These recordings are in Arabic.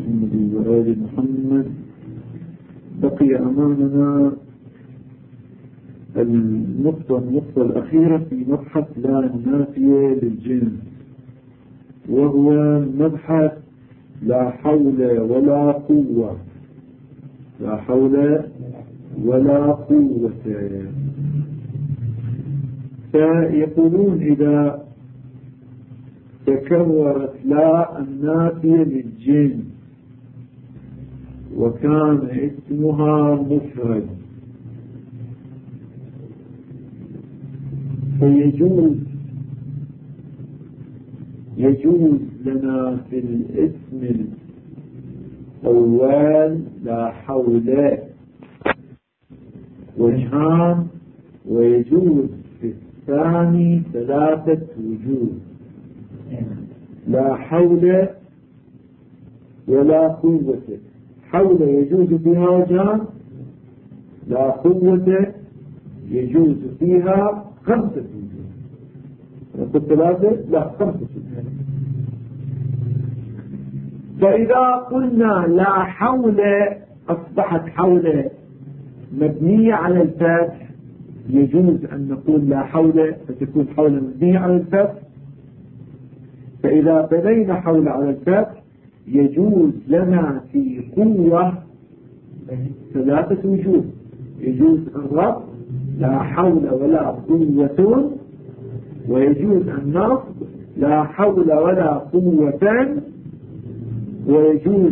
محمد وآل محمد. بقي أمامنا النقطة الأخيرة في مبحث لا النافية للجنس، وهو مبحث لا حول ولا قوة. لا حول ولا قوة. فيقولون إذا تكررت لا النافية للجنس وكان اسمها مفرد يجوز لنا في الاسم الأول لا حول وجهان، ويجوز في الثاني 3 وجوه. لا حول ولا قوة. حول يجوز فيها وجهان، لا قوة يجوز فيها 5 وجوه. نقول 3 لا 5 وجوه. فإذا قلنا لا حول أصبحت حول مبنية على الفتح، يجوز أن نقول لا حول فتكون حول مبنية على الفتح. فإذا بنينا حول على الفتح يجوز لنا في قوة 3 وجوه. يجوز الرفع لا حول ولا قوة، ويجوز النصب لا حول ولا قوة، ويجوز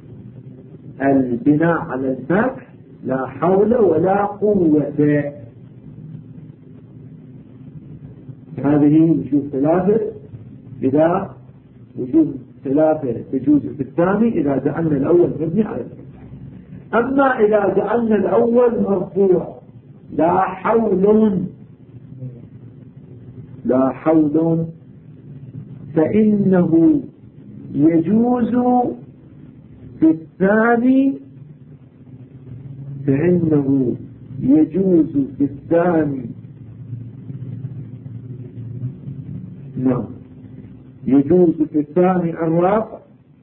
البناء على الفتح لا حول ولا قوة. هذه وجوه 3. إذا وجوه 3 تجوز في الثاني إذا جعلنا الأول مبني على الفتح. أما إذا جعلنا الأول مرفوع لا حول فإنه يجوز في الثاني نعم يجوز في الثاني الرفع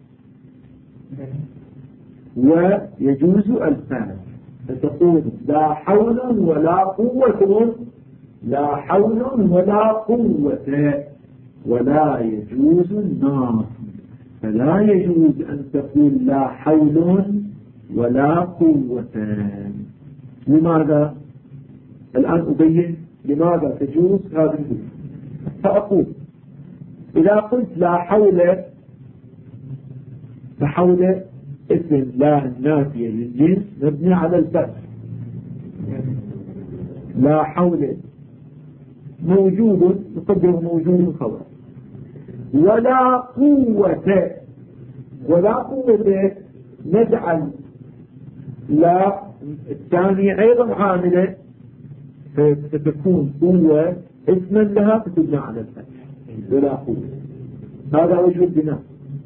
ويجوز الفتح. فتقول لا حول ولا قوة، لا حول ولا قوة، ولا يجوز النصب. فلا يجوز أن تقول لا حول ولا قوة. لماذا؟ الآن أبين لماذا تجوز هذه الجملة. فأقول إذا قلت لا حول، فحول اسم لا النافية للجنس مبني على الفتح. لا حول موجود، نقدر موجود خبر. ولا قوة نجعل لا الثانية أيضا عاملة، فتكون قوة اسما لها فتبنى على الفتح. ولا قوة، هذا وجه البناء.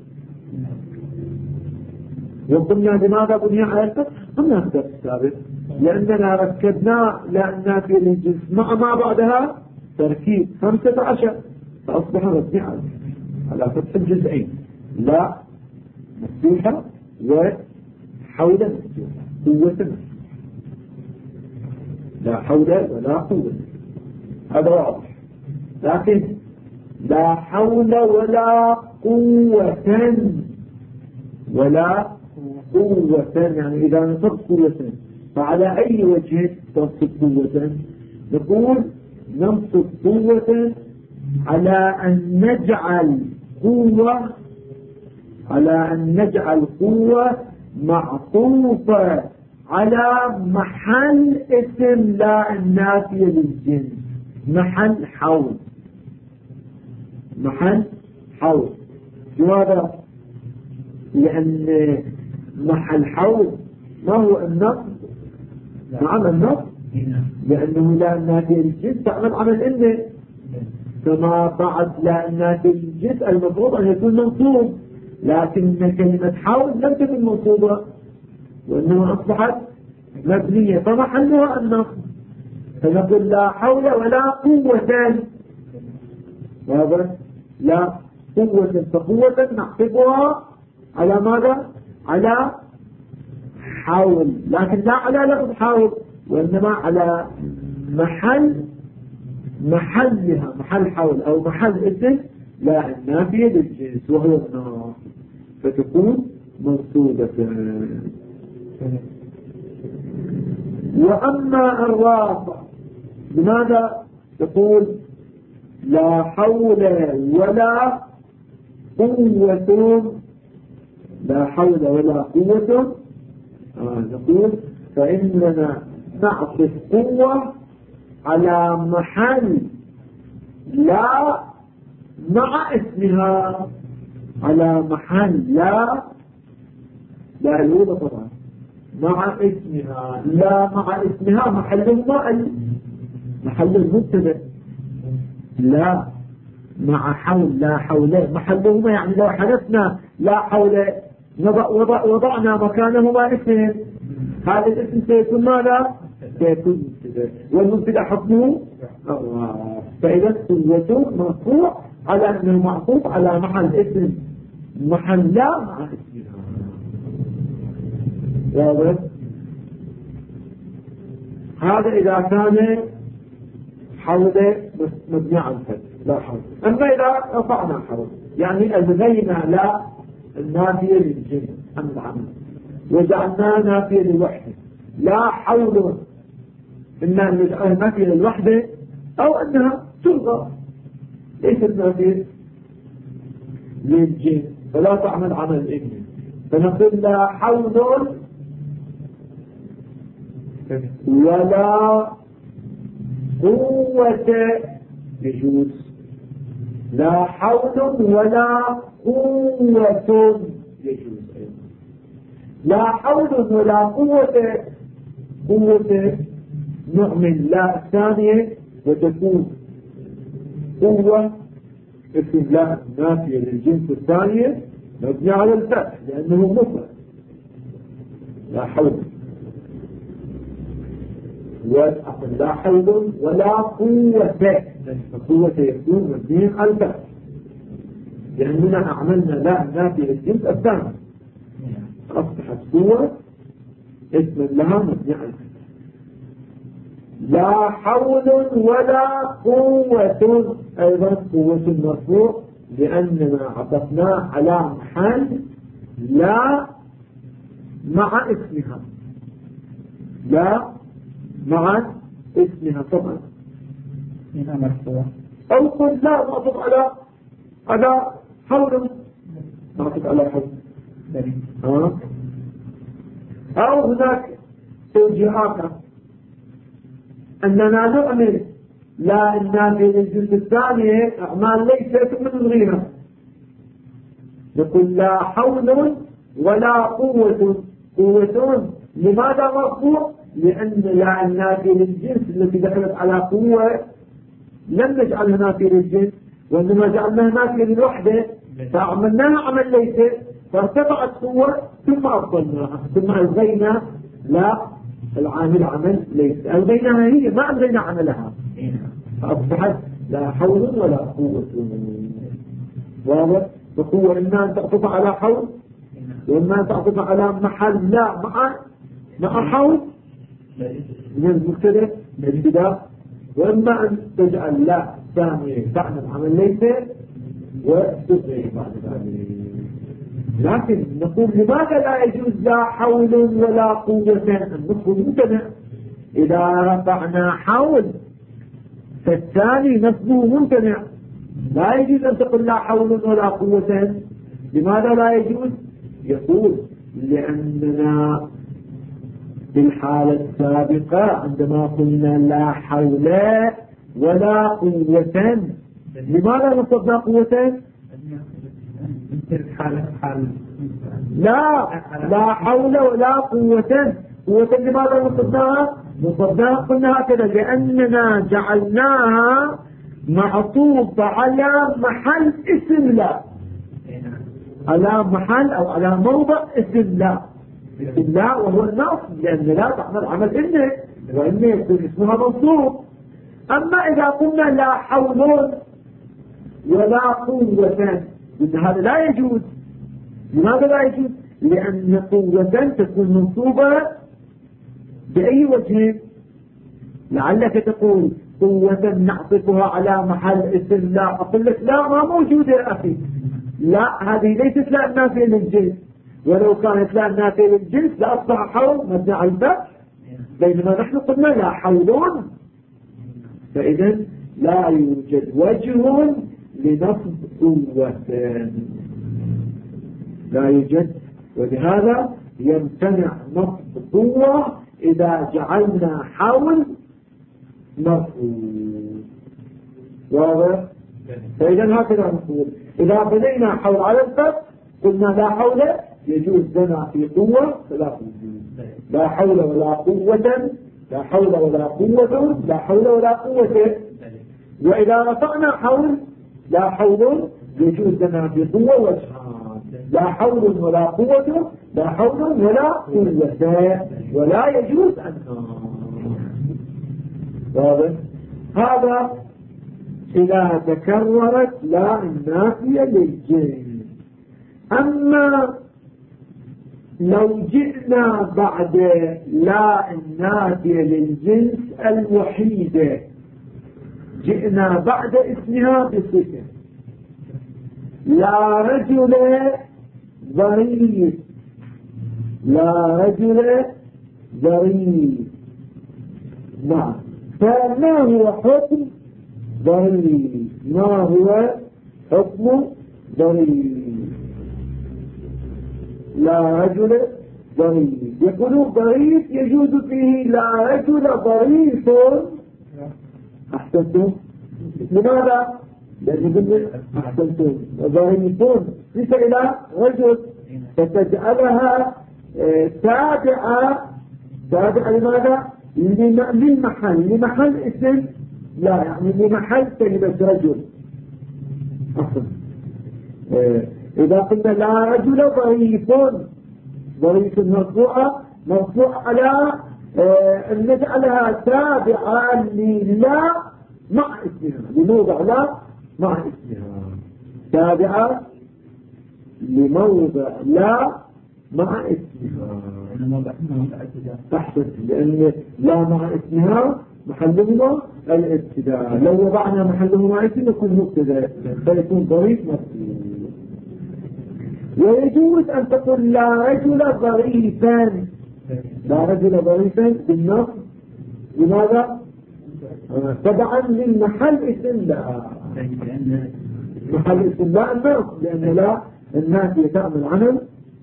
وقلنا لماذا بني على الفتح؟ قلنا في الدرس السابق لأننا ركبنا لأننا في الجنس مع ما بعدها تركيب 15 فأصبح مبني على فتح الجزئين. لا مفتوحة وحول مفتوحة، قوة مفتوحة. لا حول ولا قوة، هذا واضح. لكن لا حول ولا قوة يعني إذا نصب قوة فعلى أي وجه تنصب قوة؟ نقول ننصب قوة على أن نجعل قوة معطوفة على محل اسم لا النافية للجنس، محل حول. لماذا؟ لأن محل حول ما هو النصب؟ نعم النصب، لأنه لا النافية للجنس تعمل عمل إنه، كما بعد لا النافية للجنس المفروض أن يكون منصوب، لكن كلمة حول لم تكن منصوبة وإنما أصبحت مبنية فمحلها النصب. فنقول لا حول ولا قوة. هذا لا قوة فقوة نحسبها على ماذا؟ على حول، لكن لا على لفظ حول، وإنما على محلها، محل حول أو محل اسم لا النافية للجنس وهو النار، فتكون منصوبة. وأما الرافع لماذا تقول لا حول ولا قوة، لا حول ولا قوة، نقول فإننا نعطف قوة على محل لا مع اسمها، على محل لا الأولى طبعا مع اسمها، لا مع اسمها محل المبتدا، لا مع حول، لا حول محلهما، يعني لو حدثنا لا حول وضعنا مكانهما اسم، هذا الاسم سيكون ماذا؟ سيكون مبتدا، والمبتدا حكمه الله، فإذا قوة مرفوع على أنه معطوف على محل اسم، محل لا مع اسمها. واضح؟ هذا إذا كان حول مبني على الفتح لا حول. أما إذا رفعنا حول يعني ألغينا لا النافية للجنس عن العمل وجعلنا نافية للوحدة، لا حول إما أن نجعلها نافية للوحدة أو أنها تلغى ليست نافية للجنس فلا تعمل عمل الإبن، فنقول لا حول ولا قوة يجوز، لا حول ولا قوة يجوز، لا حول ولا قوة نعمل لا الثانية وتكون قوة اسم لا نافية للجنس الثانية مبني على الفتح لأنه مفرد، لا حول لا حول ولا قوة، القوة يكون مبني على الفتح لأننا عملنا لا نافية للجنس الثاني، أصبحت قوة اسم لها مبني على الفتح. لا حول ولا قوة أيضا قوة مرفوع لأننا عطفنا على محل لا مع اسمها، لا مع اسمها طبعا أو قل لا نعطف على حول، نعطف على حول أو هناك توجيهات أننا نعمل لا النافية للجنس الثانية أعمال ليست من غيرها، نقول لا حول ولا قوة لماذا مرفوع؟ لأن لا النافية للجنس التي دخلت على قوة لم نجعلها نافية للجنس وإنما جعلناها نافية للوحدة فعملناها عمل ليس فارتفعت قوة ثم أبطلناها ثم ألغينا لا العامل عمل ليس، ألغيناها هي ما ألغينا عملها فأصبحت لا حول ولا قوة. واضح؟ فقوة إما أن تعطف على حول وإما أن تعطف على محل لا مع حول من المبتدا للابتداء، وإما أن تجعل لا ثانية تعمل عمل ليس وتبقي بعد ذلك. لكن نقول لماذا لا يجوز لا حول ولا قوة؟ النصف ممتنع، إذا رفعنا حول فالثاني نصبه ممتنع، لا يجوز أن تقول لا حول ولا قوة. لماذا لا يجوز؟ يقول لأننا في الحالة السابقة عندما قلنا لا حول ولا قوة لماذا نصبنا قوة؟ لا حول ولا قوة لماذا نصبناها قلنا هكذا لأننا جعلناها معطوف على محل اسم لا، على محل أو على موضع اسم لا وهو النصب لأن لا تعمل عمل إنه وإنه يكون اسمها منصوب. أما إذا قلنا لا حول ولا قوة إن هذا لا يجوز. لماذا لا يجوز؟ لأن قوة تكون منصوبة بأي وجه؟ لعلك تقول قوة نعطفها على محل اسم لا، أقول لك لا ما موجودة يا أخي. لا، هذه ليست لا نافية للجنس، ولو كانت لا نافية للجنس لأصبح حول مبني على الفتح، بينما نحن قلنا لا حول. فإذا لا يوجد وجه لنصب قوة، لا يوجد، ولهذا يمتنع نصب قوة إذا جعلنا حول مرفوع. واضح؟ فإذا هكذا نقول إذا بنينا حول على الفتح قلنا لا حول يجوز لنا في قوة فلا قوة، لا حول ولا قوة، لا حول ولا قوة، لا حول ولا قوة. وإذا رفعنا حول لا حول يجوز لنا في قوة وجهان، لا حول ولا قوة، لا حول ولا قوة، ولا يجوز أن. واضح؟ هذا إذا تكررت لا النافية للجنس. أما لو جئنا بعد لا النافية للجنس الوحيدة، جئنا بعد اسمها بصفة، لا رجل ظريف، لا رجل ظريف. نعم، فما هو حكم ظريف؟ ما هو حكم ظريف؟ لا رجل ظريف، يقولون ظريف يجوز فيه لا رجل ظريف. أحسنتم. لماذا؟ لأن أحسنتم ظريفون ليس إلى رجل، فتجعلها تابعة لماذا؟ للمحل، لمحل اسم لا، يعني لمحل كلمة رجل. أصلا إذا قلنا لا رجل ظريف، ظريف مرفوعة على أن نجعلها تابعة للا مع اسمها، لموضع لا مع اسمها، تابعة لموضع لا مع اسمها. أحسن، لأن لا مع اسمها محلهما الابتداء، لو وضعنا محلهما اسم يكون مبتدا فيكون ظريف مرفوع. ويجوز أن تقول لا رجل ظريفا، لا رجل ظريفا بالنص. لماذا؟ تبعا للمحل اسم لا، محل اسم لا الناس، لأن لا الناس يتعمل عمل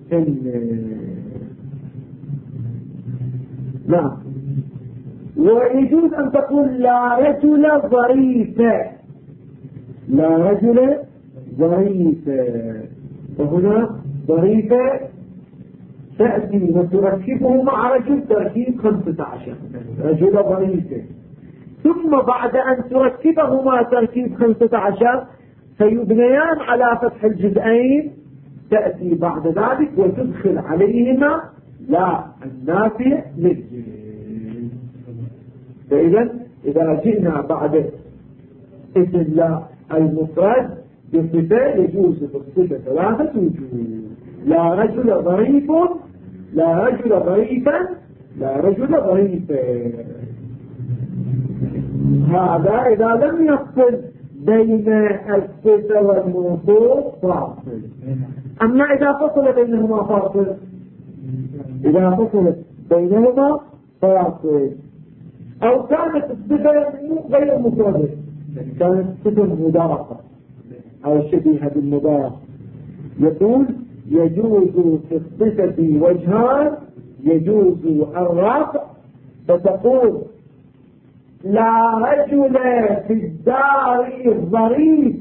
نعم. ويجوز أن تقول لا رجل ظريفا، لا رجل ظريفا، وهنا ظريفة تأتي وتركبه مع رجل تركيب 15 رجل ظريفة، ثم بعد أن تركبهما تركيب 15 فيبنيان على فتح الجزئين، تأتي بعد ذلك وتدخل عليهما لا النافع للجنس. فإذا إذا جئنا بعد اسم لا المفرد بصفة يجوز بالصفة 3 وجوه، لا رجل ظريف، لا رجل ظريفا، لا رجل ظريفا. هذا إذا لم يفصل بين الصفة والموصوف فاصل. أما إذا فصل بينهما فاصل، إذا فصلت بينهما فاصل، أو كانت الصفة غير مفردة، كانت صفة مضافة أو شبيهة بالمضاف، يقول يجوز في الصفة وجهان، يجوز الرفع، فتقول لا رجل في الدار ظريف،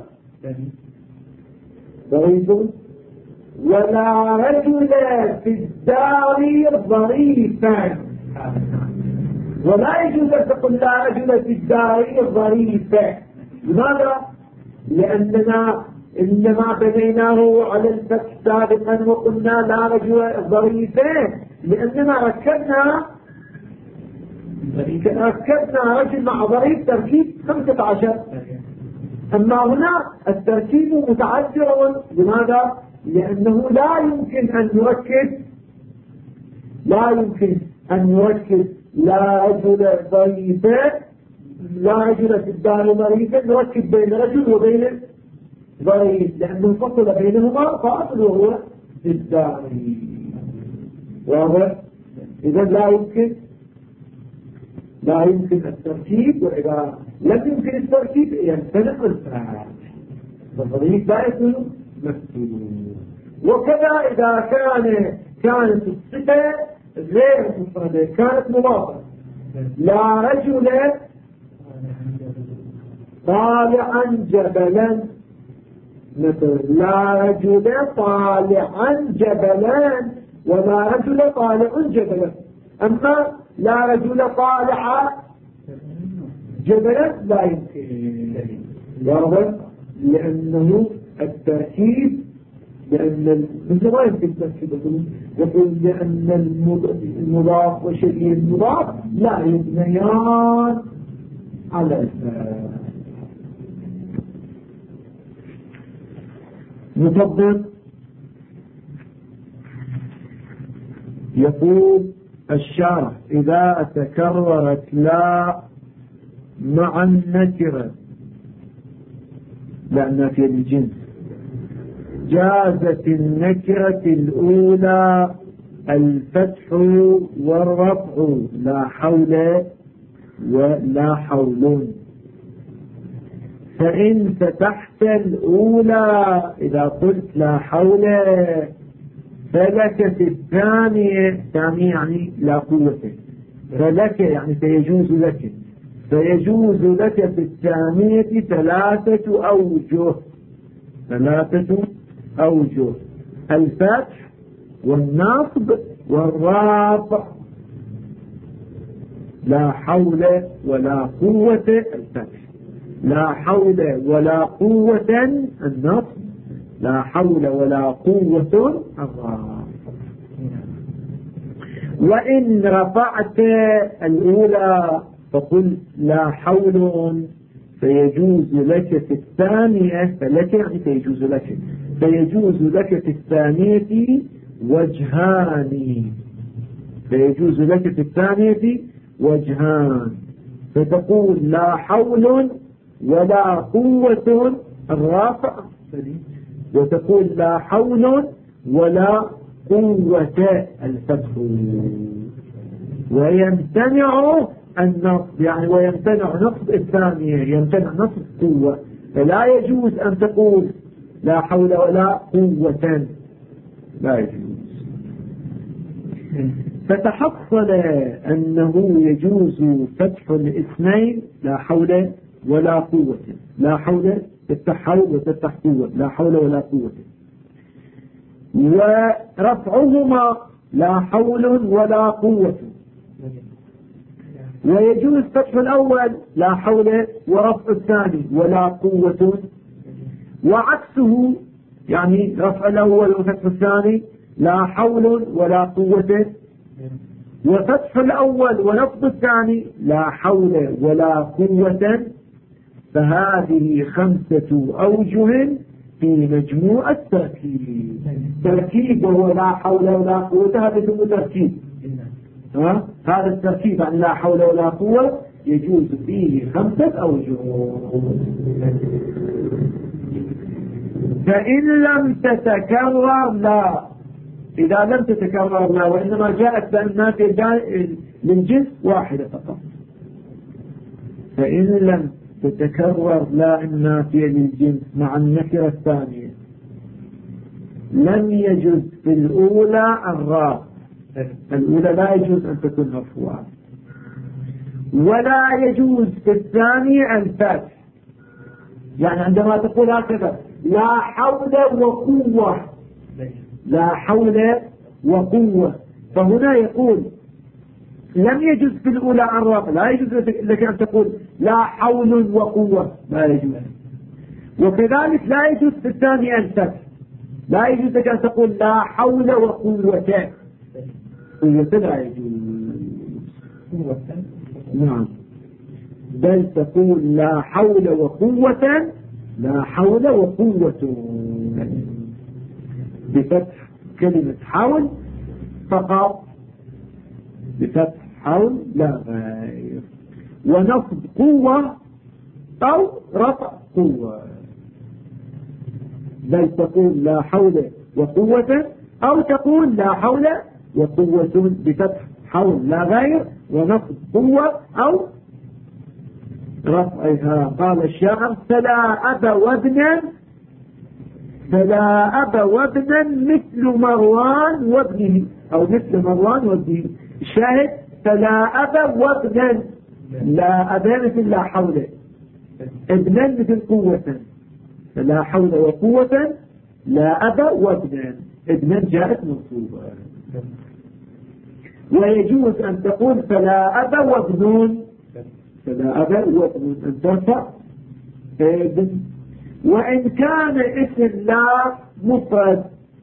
ولا رجل في الدار ظريفا. ولا يجوز أن تقول لا رجل في الدار ظريفا. لماذا؟ لأننا إنما بنيناه على الفتح سابقا وقلنا لا رجل ظريفا، لأننا ركبنا رجل مع ظريف تركيب 15. أما هنا التركيب متعذر. لماذا؟ لأنه لا يمكن أن يركز لا رجل ضيفة لا رجل في الدار مريضا نركز بين رجل وبين ضيف، لأنه فصل بينهما فاصل وهو في الدار. واضح؟ إذا لا يمكن التركيب، وإذا لم يمكن التركيب يمتنع الفاعل، فالضمير لا يكون مفتوح. وكذا إذا كانت الصفة غير مفردة، كانت مضافة، لا رجل طالعا جبلا مثلا، لا رجل طالعا جبلا ولا رجل طالع جبلا. أما لا رجل طالع جبلا لا يمكن، لأنه التركيب، لأن مثل ما يمكن التركيب يقول لأن المضاف وشبيه المضاف لا يبنيان على الفعل. مطبق يقول الشارح إذا تكررت لا مع النكرة لأنها في الجنس جازت النكرة الأولى الفتح والرفع لا حول ولا حول. فإن فتحت الأولى إذا قلت لا حول فلك في الثانية يعني لا قوة، فلك يعني سيجوز لك، فيجوز لك في الثانية ثلاثة أوجه: الفتح والنصب والرفع. لا حول ولا قوة الفتح، لا حول ولا قوة النصب، لا حول ولا قوة الرفع. وإن رفعت الأولى فقل لا حول فيجوز لك في الثانية، فلك يعني فيجوز لك، فيجوز لك في الثانية وجهان، فيجوز لك في الثانية وجهان، فتقول لا حول ولا قوة الرافع، وتقول لا حول ولا قوة الفتح. ويمتنع النصب يعني ويمتنع نصب الثانية، يمتنع نصب قوة، فلا يجوز أن تقول لا حول ولا قوة، لا يجوز. فتحصل أنه يجوز فتح الاثنين لا حول ولا قوة، لا حول تفتح حول وتفتح قوة، لا حول ولا قوة، ورفعهما لا حول ولا قوة. ويجوز فتح الأول لا حول ورفع الثاني ولا قوة، وعكسه يعني رفع الأول وفتح الثاني لا حول ولا قوة، وفتح الأول ونصب الثاني لا حول ولا قوة. فهذه 5 أوجه في مجموع التركيب. تركيب وهو لا حول ولا قوة، هذا اسمه تركيب. هذا التركيب عن لا حول ولا قوة يجوز فيه 5 أوجه. فإن لم تتكرر لا، إذا لم تتكرر لا وإنما جاءت بأنها للجنس واحدة فقط، فإن لم تتكرر لا النافية للجنس مع النكرة الثانية لم يجوز في الأولى الرفع، الأولى لا يجوز أن تكون مرفوعة، ولا يجوز في الثانية الفتح. يعني عندما تقول هكذا لا حول وقوة، لا حول وقوة، فهنا يقول لم يجوز في الأولى الرفع، لا يجوز لك أن تقول لا حول وقوة، لا يجوز. وكذلك لا يجوز في الثانية الفتح، لا يجوز لك أن تقول لا حول وقوة، قوة لا يجوز. نعم، بل تقول لا حول وقوة، لا حول وقوة. بفتح كلمة حول فقط، بفتح حول لا غير. ونصب قوة أو رفع قوة، بل تقول لا حول وقوة، أو تقول لا حول وقوة بفتح حول لا غير ونصب قوة أو رفعها. قال الشاعر فلا أب وابنا، فلا أب وابنا مثل مروان وابنه، أو مثل مروان وابنه. الشاهد فلا أب وابنا، لا أب مثل لا حول، ابنا مثل قوة، فلا حول وقوة لا أب وابنا، ابنا جاءت منصوبة. ويجوز أن تقول فلا أب وابنون، فلا أب وابنون أن ترفع ابن. وإن كان اسم لا مفرد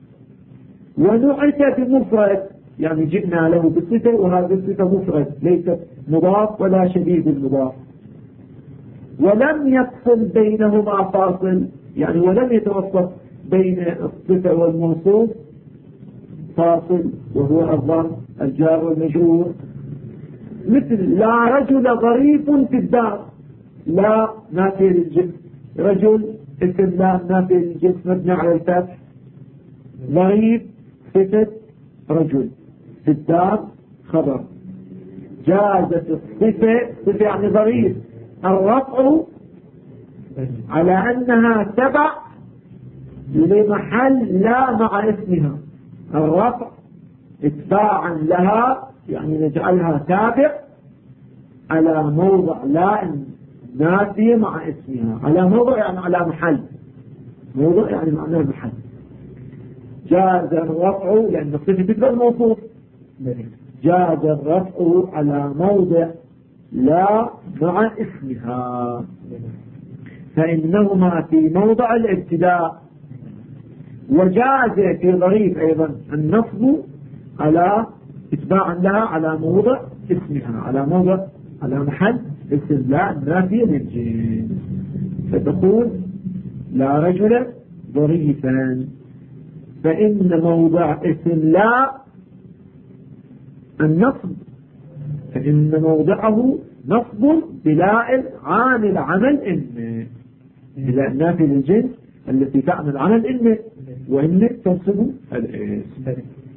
ونعت بمفرد، يعني جئنا له بالصفة وهذه الصفة مفرد ليست مضاف ولا شبيه بالمضاف، ولم يفصل بينهما فاصل، يعني ولم يتوسط بين الصفة والموصوف فاصل وهو الظرف الجار والمجرور، مثل لا رجل ظريف في الدار، لا نافية للجنس، رجل اسم لا نافية للجنس مبني على الفتح، ظريف صفة رجل، في الدار خبر. جازت الصفة، صفة يعني ظريف، الرفع على أنها تبع لمحل لا مع اسمها، الرفع اتباعا لها، يعني نجعلها تابع على موضع لا نافية مع اسمها، على موضع يعني على محل، موضع يعني معناه محل. جاز الرفع لأن الصفة تتبع الموصوف، جاز الرفع على موضع لا مع اسمها، فإنهما في موضع الابتداء. وجاز في ظريف أيضا النصب على اتباعا لها على موضع اسمها، على موضع على محل اسم لا نافية للجنس، فتقول لا رجل ظريفا، فإن موضع اسم لا النصب، فإن موضعه نصب بلاء عامل عمل إن، بلاء نافي للجنس التي تعمل عمل إن، وإن تنصب الاسم.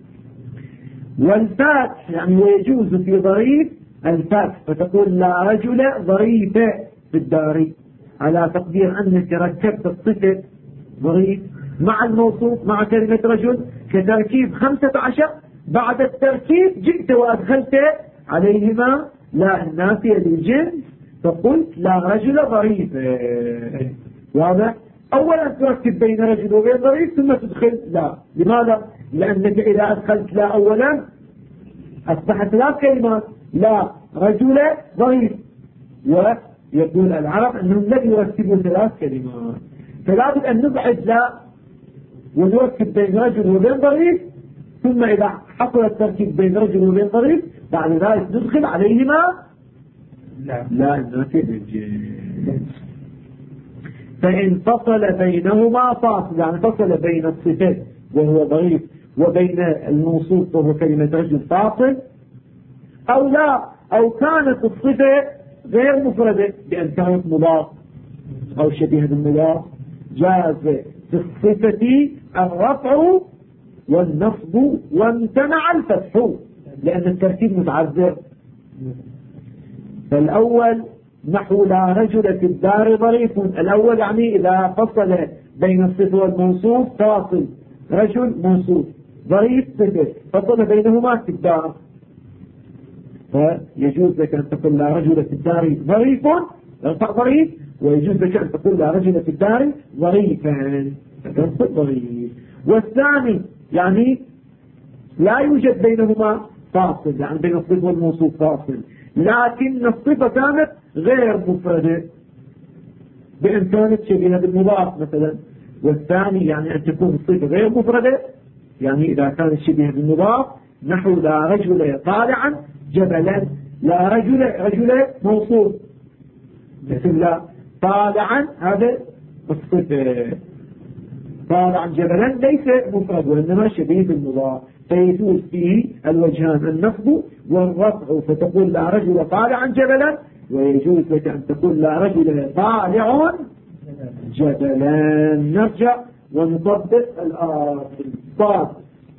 والفتح يعني ويجوز في ظريف الفتح، فتقول لا رجل ظريفة في الدار، على تقدير أنك ركبت الصفة ظريف مع الموصوف مع كلمة رجل كتركيب 15، بعد التركيب جئت وأدخلت عليهما لا النافية للجنس فقلت لا رجل ظريف. واضح؟ أولا تركب بين رجل وبين ظريف ثم تدخل لا. لماذا؟ لأنك إذا أدخلت لا أولا أصبحت 3 كلمات، لا رجل ظريف، ويقول العرب أنهم لم يركبوا 3 كلمات، فلا بد أن نبعد لا ونركب بين رجل وبين ظريف، ثم إذا حصل التركيب بين رجل وبين ظريف بعد ذلك ندخل عليهما لا النافية للجنس. فإن فصل بينهما فاصل، يعني فصل بين الصفات وهو ظريف وبين الموصوف وهو كلمة رجل فاصل، أو لا، أو كانت الصفة غير مفردة بأن كانت مضاف أو شبيهة بالمضاف، جاز في الصفة الرفع والنصب وامتنع الفتح لأن التركيب متعذر. فالأول نحو لا رجل في الدار ظريف، الأول يعني إذا فصل بين الصفة والموصوف فاصل، رجل موصوف ظريف صفة فصل بينهما في الدار، فيجوز لك أن تقول لا رجل في الدار ظريف ارفع ظريف، ويجوز لك أن تقول لا رجل في الدار ظريفا فتنصب ظريف. والثاني يعني لا يوجد بينهما فاصل، يعني بين الصفة والموصوف فاصل، لكن الصفة كانت غير مفردة بأن كانت شبيهة بالمضاف مثلا. والثاني يعني أن تكون الصفة غير مفردة، يعني إذا كانت شبيهة بالمضاف نحو لا رجل طالعا جبلا، لا رجل موصوف مثل لا طالعا هذا الصفة. طالعا جبلا ليس مفرد وإنما شبيه بالمضاف، فيجوز فيه الوجهان النصب والرفع، فتقول لا رجل طالعا جبلا، ويجوز لك أن تقول لا رجل طالع جبلا. نرجع ونطبق الصاد.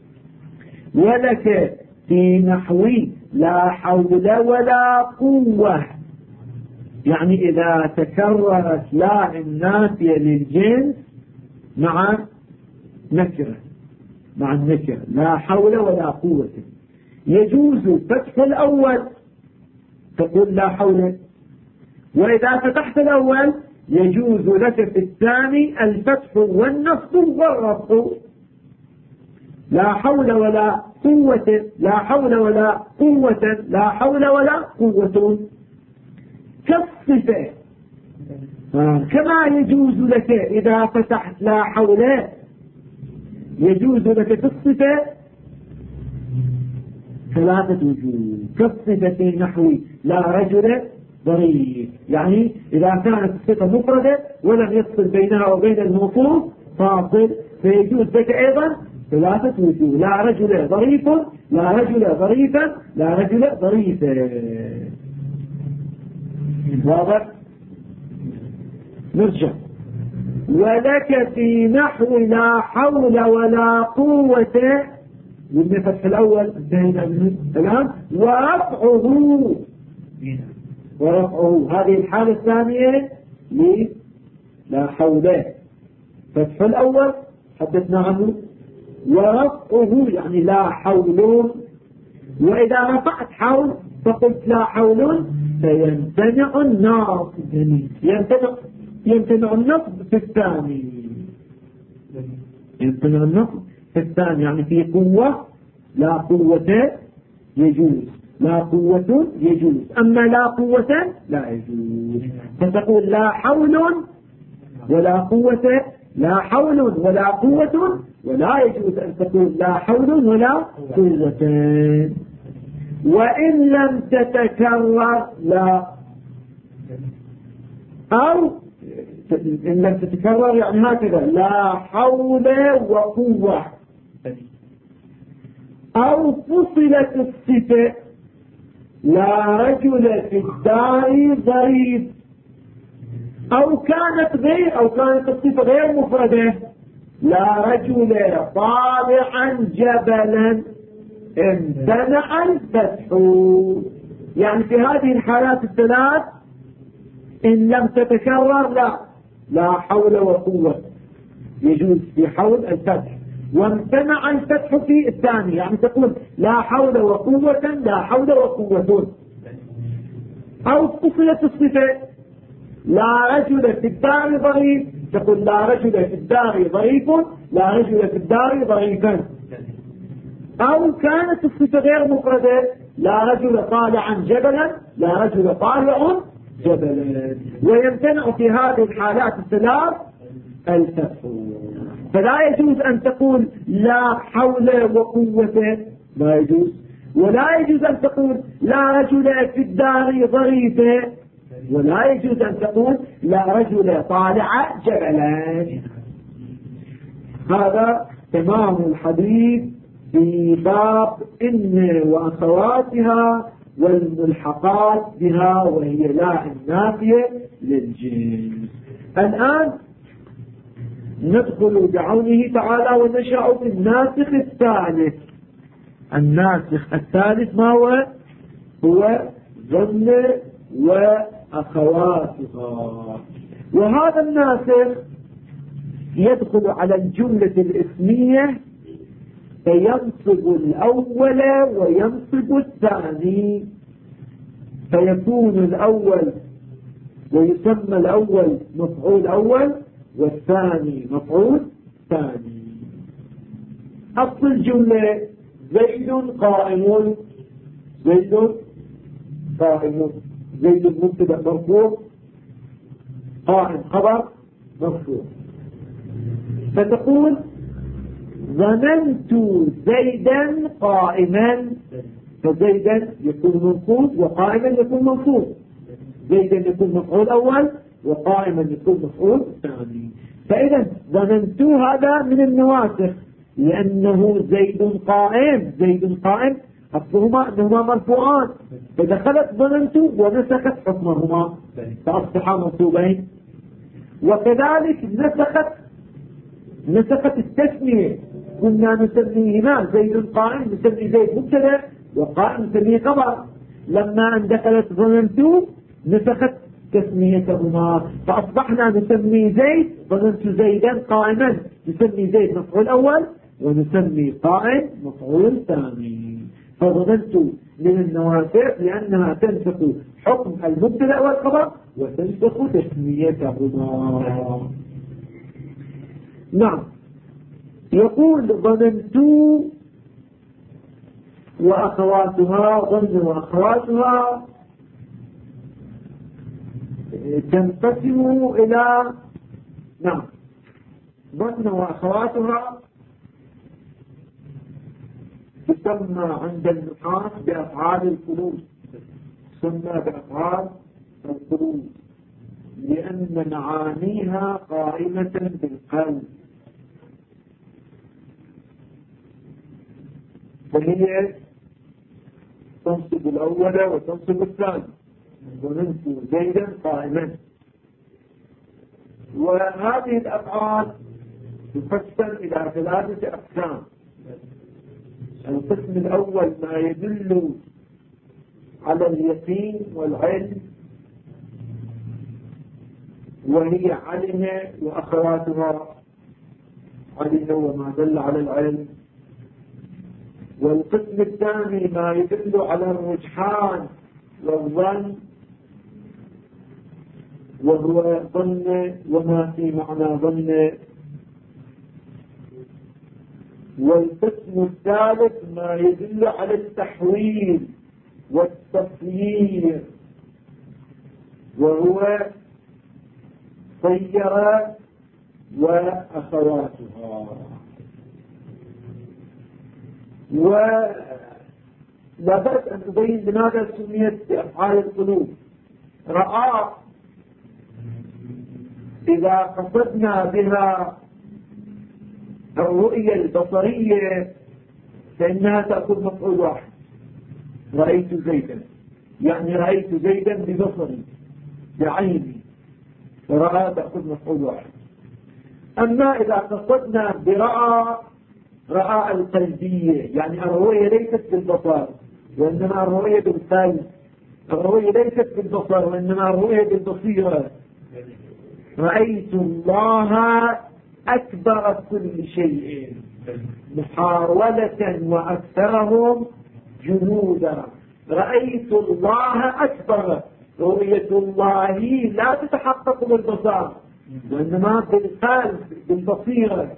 ولك في نحو لا حول ولا قوة، يعني إذا تكررت لا النافية للجنس مع نكرة، مع النكرة لا حول ولا قوة، يجوز فتح الأول تقول لا حول، وإذا فتحت الأول يجوز لك في الثاني الفتح والنصب والرفع. لا حول ولا قوة، لا حول ولا قوة، لا حول ولا قوة كالصفة. كما يجوز لك إذا فتحت لا حول يجوز لك في الصفة ثلاثة وجوه. كالصفة في نحو لا رجل ظريف، يعني إذا كانت الصفة مفردة ولم يفصل بينها وبين الموصوف فاصل، فيجوز لك أيضا ثلاثة وجوه. لا رجل ظريف، لا رجل ظريفا، لا رجل ظريفا. واضح؟ نرجع. ولك في نحو لا حول ولا قوة، من فتح الأول الآن ورفعه، ورفعه هذه الحالة الثانية لا حول. فتح الأول حدثنا عنه، ورفعه يعني لا حول. وإذا رفعت حول فقلت لا حول فيمتنع النصب، يمتنع النصب في الثاني، يمتنع النصب في الثاني، يعني في قوة لا قوة يجوز، لا قوة يجوز، أما لا قوة لا يجوز. فتقول لا حول ولا قوة، لا حول ولا قوة، ولا يجوز أن تقول لا حول ولا قوة. وإن لم تتكرر لا، أو إن لم تتكرر يعني هكذا لا حول وقوة، أو فصلت الصفة لا رجل في الدار ظريف، أو كانت الصفة غير مفردة لا رجل طالعا جبلا امتنع الفتح. يعني في هذه الحالات الثلاث إن لم تتكرر لا حول وقوة يجوز في حول الفتح، وامتنع الفتح في الثاني، يعني تقول لا حول وقوة، لا حول وقوة. أو فصلت الصفة لا رجل في الدار ظريف، تقول لا رجل في الدار ظريف، لا رجل في الدار ظريفا. أو كانت الصفة غير مفردة لا رجل طالعا جبلا، لا رجل طالع جبلا. ويمتنع في هذه الحالات الثلاث الفتح، فلا يجوز أن تقول لا حول وقوة، لا يجوز. ولا يجوز أن تقول لا رجل في الدار ظريفة، ولا يجوز أن تقول لا رجل طالع جبلا. هذا تمام الحديث في باب إن وأخواتها والملحقات بها، وهي لا النافية للجنس. الآن ندخل بعونه تعالى ونشأ في الناسخ الثالث. الناسخ الثالث ما هو ظن وأخواتها. وهذا الناسخ يدخل على الجملة الاسمية فينصب الأول وينصب الثاني، فيكون الأول ويسمى الأول مفعول أول والثاني مفعول ثاني. أصل الجملة زيد قائم، زيد قائم، زيد مبتدأ مرفوع، قائم خبر مرفوع. فتقول ظننت زيدا قائما، فزيدا يكون منصوب وقائما يكون منصوب، زيدا يكون مفعول أول وقائما يكون مفعول ثاني. فإذا ظننت هذا من النواسخ، لأنه زيد قائم، زيد قائم أصلهما أنهما مرفوعان، فدخلت ظننت ونسخت حكمهما فأصبحا منصوبين. وكذلك نسخت التسمية، كنا نسميهما زيد قائم نسمي زيد مبتدا وقائم نسميه خبر، لما أن دخلت ظننت نسخت تسميتهما فأصبحنا نسمي زيد ظننت زيدا قائما نسمي زيد مفعول أول ونسمي قائم مفعول ثاني. فظننت من النواسخ لأنها تنسخ حكم المبتدا والخبر وتنسخ تسميتهما. نعم. يقول ظننت وأخواتها، ظن وأخواتها تنقسم إلى نعم ظن وأخواتها تسمى عند النحاة بأفعال القلوب، تسمى بأفعال القلوب لأن معانيها قائمة بالقلب، فهي تنصب الأول وتنصب الثاني. ظننت زيدا قائما. وهذه الأفعال تقسم إلى 3 أقسام. القسم الأول ما يدل على اليقين والعلم، وهي علم وأخواتها، علم وما دل على العلم. والقسم الثاني ما يدل على الرجحان والظن، وهو ظن وما في معنى ظن. والقسم الثالث ما يدل على التحويل والتصيير، وهو صير وأخواتها. ولا بأس أن تبين لماذا سميت بأفعال القلوب. رأى إذا قصدنا بها الرؤية البصرية فإنها تأخذ مفعول واحد، رأيت زيدا، يعني رأيت زيدا ببصري بعيني، فرأى تأخذ مفعول واحد. أما إذا قصدنا برأى، رأى القلبية، يعني الرؤية ليست بالبصر وإنما الرؤية بالقلب، الرؤية ليست بالبصر وإنما الرؤية بالبصيرة. رأيت الله أكبر كل شيء محاولة وأكثرهم جنودا. رأيت الله أكبر، رؤية الله لا تتحقق بالبصر وإنما بالقلب بالبصيرة،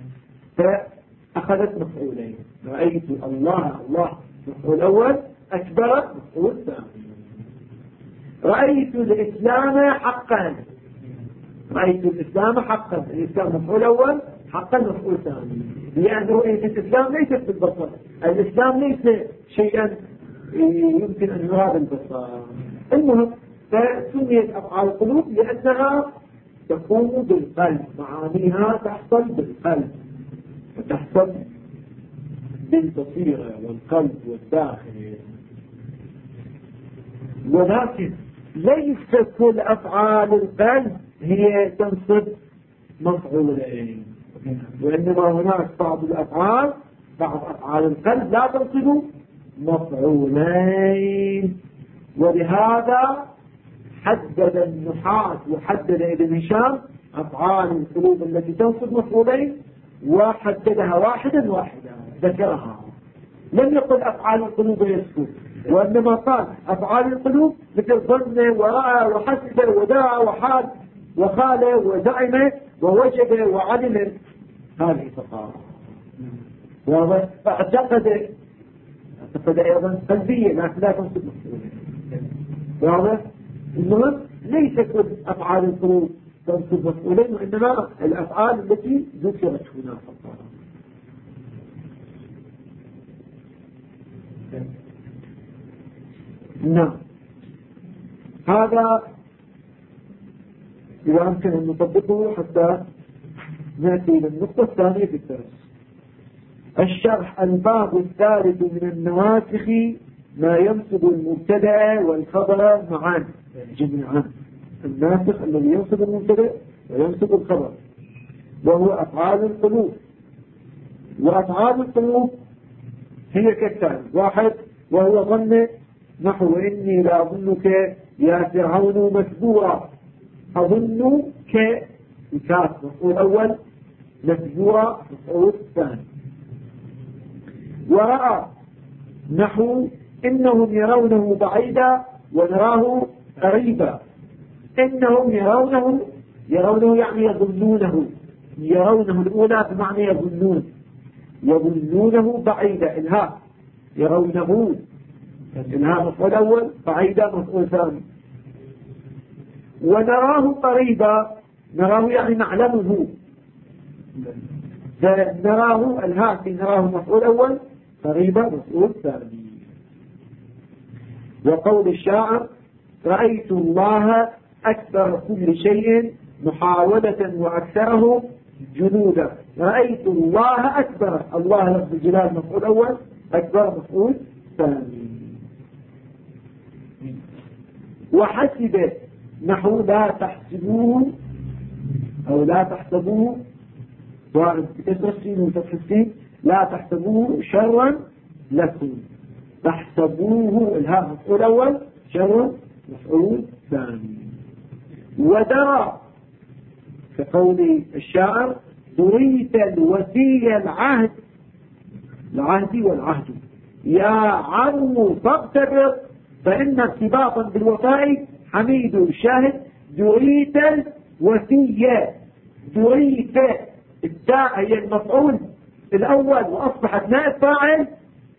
فأخذت مفعولين. رأيت الله مفعول أول، أكبر مفعول ثاني. رأيت الإسلام حقا، رأيت الإسلام حقا، الإسلام مفعول أول، حقا مفعول ثاني، لأن رؤية الإسلام ليست بالبصر، الإسلام ليس شيئا يمكن أن يرى بالبصر. المهم فسميت أفعال القلوب لأنها تكون بالقلب، معانيها تحصل بالقلب وتحصل بالبصيرة والقلب والداخل. ولكن ليس كل أفعال القلب هي تنصب مفعولين، وإنما هناك بعض الأفعال، بعض أفعال القلب لا تنصب مفعولين. ولهذا حدد النحاة وحدد ابن هشام أفعال القلوب التي تنصب مفعولين، وحددها واحدا ذكرها. لم يقل أفعال القلوب يسكت، وإنما قال أفعال القلوب مثل ظن ورأى وحسب ودعا وحال وخال وزعم ووجد وعلم، هذه فقط. فاعتقد أيضا قلبية لكن لا تنصب مفعولين. واضح؟ المهم ليس كل أفعال القلوب تنصب مفعولين، وإنما الأفعال التي ذكرت هنا فقط. نعم. هذا إذا يمكن أن نطبقه حتى نأتي للنقطة الثانية في الدرس. الشرح. الباب الثالث من النواسخ ما ينصب المبتدأ والخبر معا جميعا. الناسخ الذي ينصب المبتدأ وينصب الخبر، وهو أفعال القلوب. وأفعال القلوب هي كالتالي: واحد، وهو ظن، نحو إني لأظنك يا فرعون مثبورا. أظنك كاف مفعول أول، مثبورا مفعول ثاني. ورأى، نحو إنهم يرونه بعيدا ونراه قريبا. إنهم يرونه يعني يظنونه. يرونه الأولى بمعنى يظنونه بعيدا. الهاء يرونه، الهاء مفعول أول، بعيدا مفعول ثاني. ونراه قريبا، نراه يعني نعلمه. نراه، الهاء في نراه مفعول أول، قريبا مفعول ثاني. وقول الشاعر: رأيت الله أكثر كل شيء محاولة وأكثره جنودا. رأيت الله أكبر، الله لفظ الجلال مفعول أول، أكبر مفعول ثاني. وحسب، نحو لا تحسبوه أو لا تحسبوه، بكسر السين وفتح السين، لا تحسبوه شرا لكم. تحسبوه، الهاء مفعول أول، شر مفعول ثاني. ودرى، كقول الشاعر: دريت الوفي العهد والعهد يا عم فاغتبر، فإن ارتباطا بالوفاء حميد الشاهد. دريت الوفي، دريت، التاء هي المفعول الأول وأصبحت نائب فاعل،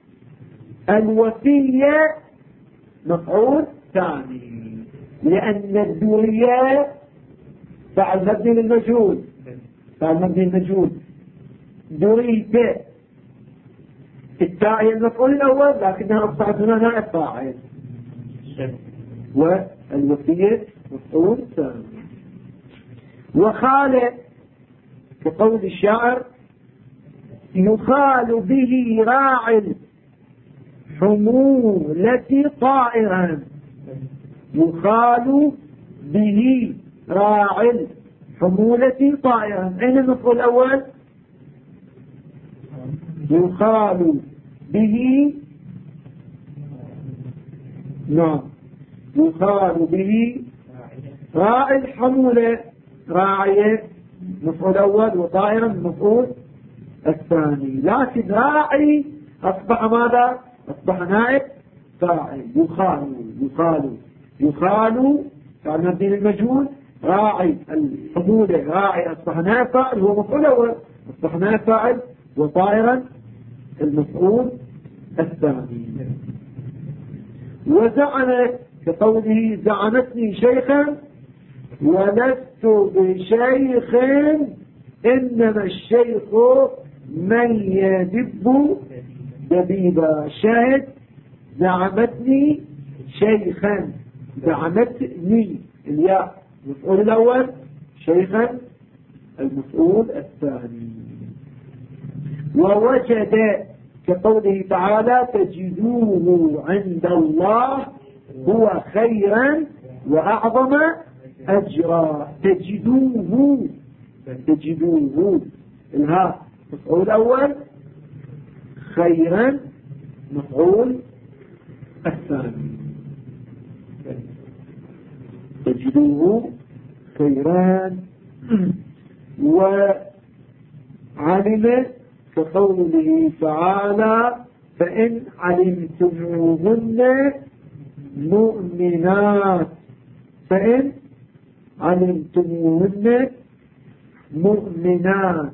الوفي مفعول ثاني، لأن الدرية فعل مبني للمجهول، دريت، التاء هي المفعول الأول لكنها أصبحت هنا نائب فاعل، والوفي مفعول ثاني. وخال، كقول الشاعر: يخال به راعي حمولة طائرا. يخال به راعي حمولة طائرا. أين المفعول الأول؟ يخال به، نعم، يخال به راعي الحمولة، راعي مفعول أول، وطائرا مفعول الثاني. لكن راعي أصبح ماذا؟ أصبح نائب فاعل. يخال فعل مبني للمجهول، راعي الحمولة راعي أصبح نائب فاعل، هو مفعول أول أصبح نائب فاعل، وطائرا المفعول الثاني. وزعم، كقوله: زعمتني شيخا ولست بشيخ إنما الشيخ من يدب دبيبا. شاهد: زعمتني شيخا، زعمتني الياء المفعول الأول، شيخا المفعول الثاني. ووجد، كقوله تعالى: تجدوه عند الله هو خيرا وأعظم أجرا. تجدوه الهاء مفعول الأول، خيرا مفعول الثاني. تجدوه خيرا. وعلم، كقوله تعالى: فإن علمتموهن مؤمنات. فإن علمتموهن مؤمنات،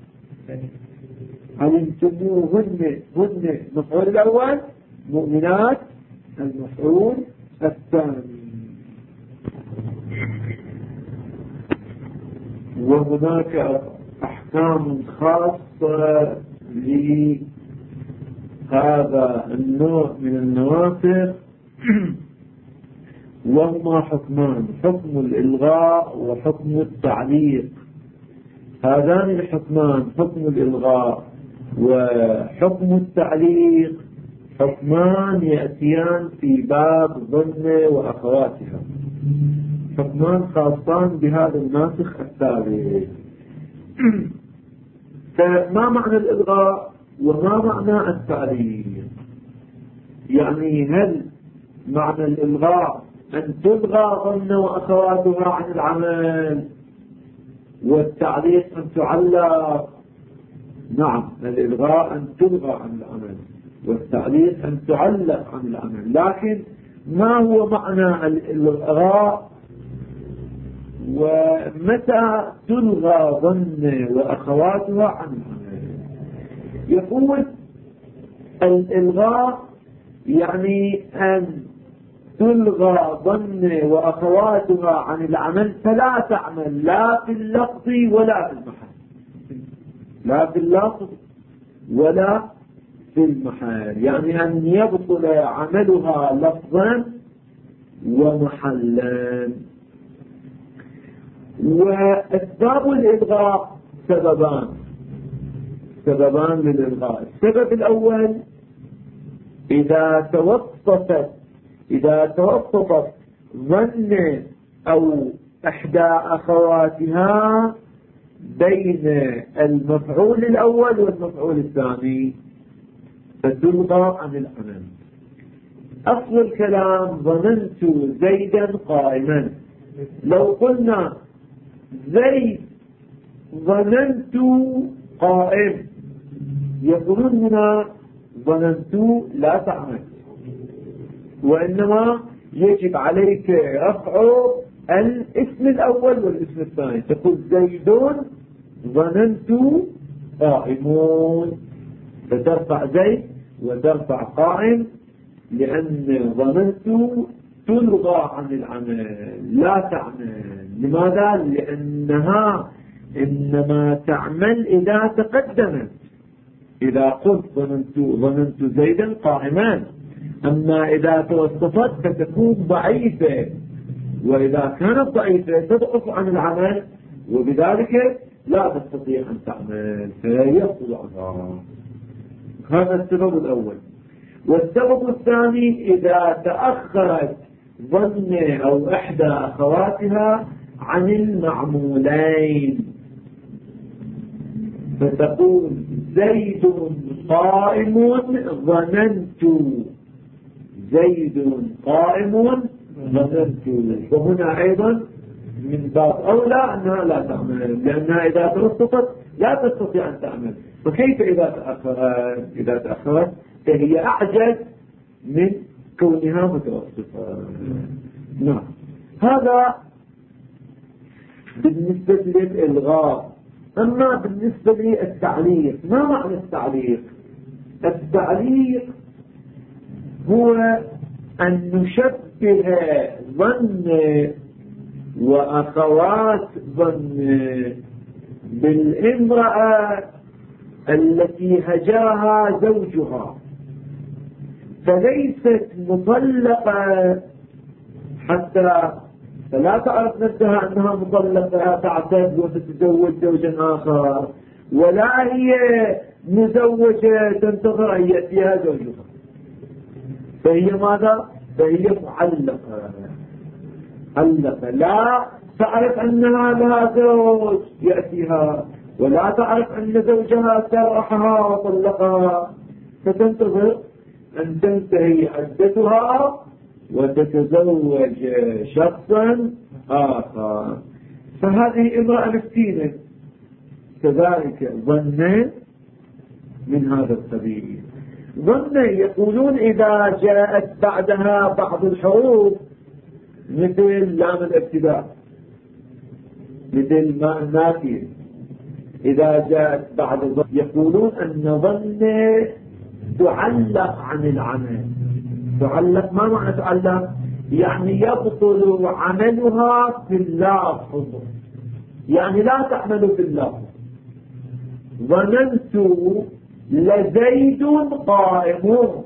علمتموهن، هن مفعول الأول، مؤمنات المفعول الثاني. وهناك أحكام خاصة لهذا النوع من النواسخ، وهما حكمان: حكم الإلغاء وحكم التعليق. هذان الحكمان، حكم الإلغاء وحكم التعليق، حكمان يأتيان في باب ظن وأخواتها، حكمان خاصان بهذا الناسخ الثالث. فما معنى الإلغاء وما معنى التعليق؟ يعني هل معنى الإلغاء أن تلغى ظن وأخواتها عن العمل، والتعليق أن تعلق؟ نعم، الإلغاء أن تلغى عن العمل، والتعليق أن تعلق عن العمل. لكن ما هو معنى الإلغاء ومتى تلغى ظن وأخواتها عن العمل؟ يقول الإلغاء يعني أن تلغى ظن وأخواتها عن العمل، فلا تعمل لا في اللفظ ولا في المحل، لا في اللفظ ولا في المحل، يعني أن يبطل عملها لفظا ومحلا. وأسباب الإلغاء سببان للإلغاء. السبب الأول إذا توسطت ظن أو إحدى أخواتها بين المفعول الأول والمفعول الثاني فتلغى عن العمل. أصل الكلام ظننت زيدا قائما، لو قلنا زيد ظننت قائم، يقولون هنا ظننت لا تعمل، وإنما يجب عليك رفع الاسم الأول والاسم الثاني، تقول زيدون ظننت قائمون، فترفع زيد وترفع قائم، لأن ظننت تلغى عن العمل لا تعمل. لماذا؟ لأنها إنما تعمل إذا تقدمت. إذا قلت ظننت زيدا قائما، أما إذا توسطت فتكون ضعيفة، وإذا كانت ضعيفة تضعف عن العمل، وبذلك لا تستطيع أن تعمل فيبطل عنها. هذا السبب الأول. والسبب الثاني إذا تأخرت ظن أو إحدى أخواتها عن المعمولين، فتقول زيد قائم ظننت، زيد قائم ظننت، وهنا أيضا من باب أولى أنها لا تعمل، لأنها إذا توسطت لا تستطيع أن تعمل. وكيف إذا تأخرت فهي أعجز من كونها متوسطة. نعم، هذا بالنسبة للإلغاء. أما بالنسبة للتعليق، ما معنى التعليق؟ التعليق هو أن نشبه ظن وأخوات ظن بالامرأة التي هجاها زوجها، فليست مطلقة حتى فلا تعرف نفسها أنها مطلقة تعتد وتتزوج زوجا آخر، ولا هي مزوجة تنتظر أن يأتيها زوجها، فهي ماذا؟ فهي معلقة، لا تعرف أنها لها زوج يأتيها، ولا تعرف أن زوجها سرحها وطلقها، فتنتظر أن تنتهي عدتها وتتزوج شخصا آخر. فهذه امرأة مسكينة، كذلك ظن من هذا القبيل. ظن يقولون إذا جاءت بعدها بعض الحروف مثل لام الابتداء، مثل ما النافية، إذا جاءت بعد ظن يقولون أن ظن تعلق عن العمل. تعلق، ما معنى تعلق؟ يعني يبطل عملها في اللفظ، يعني لا تعمل في اللفظ. ظننت لزيد قائمون،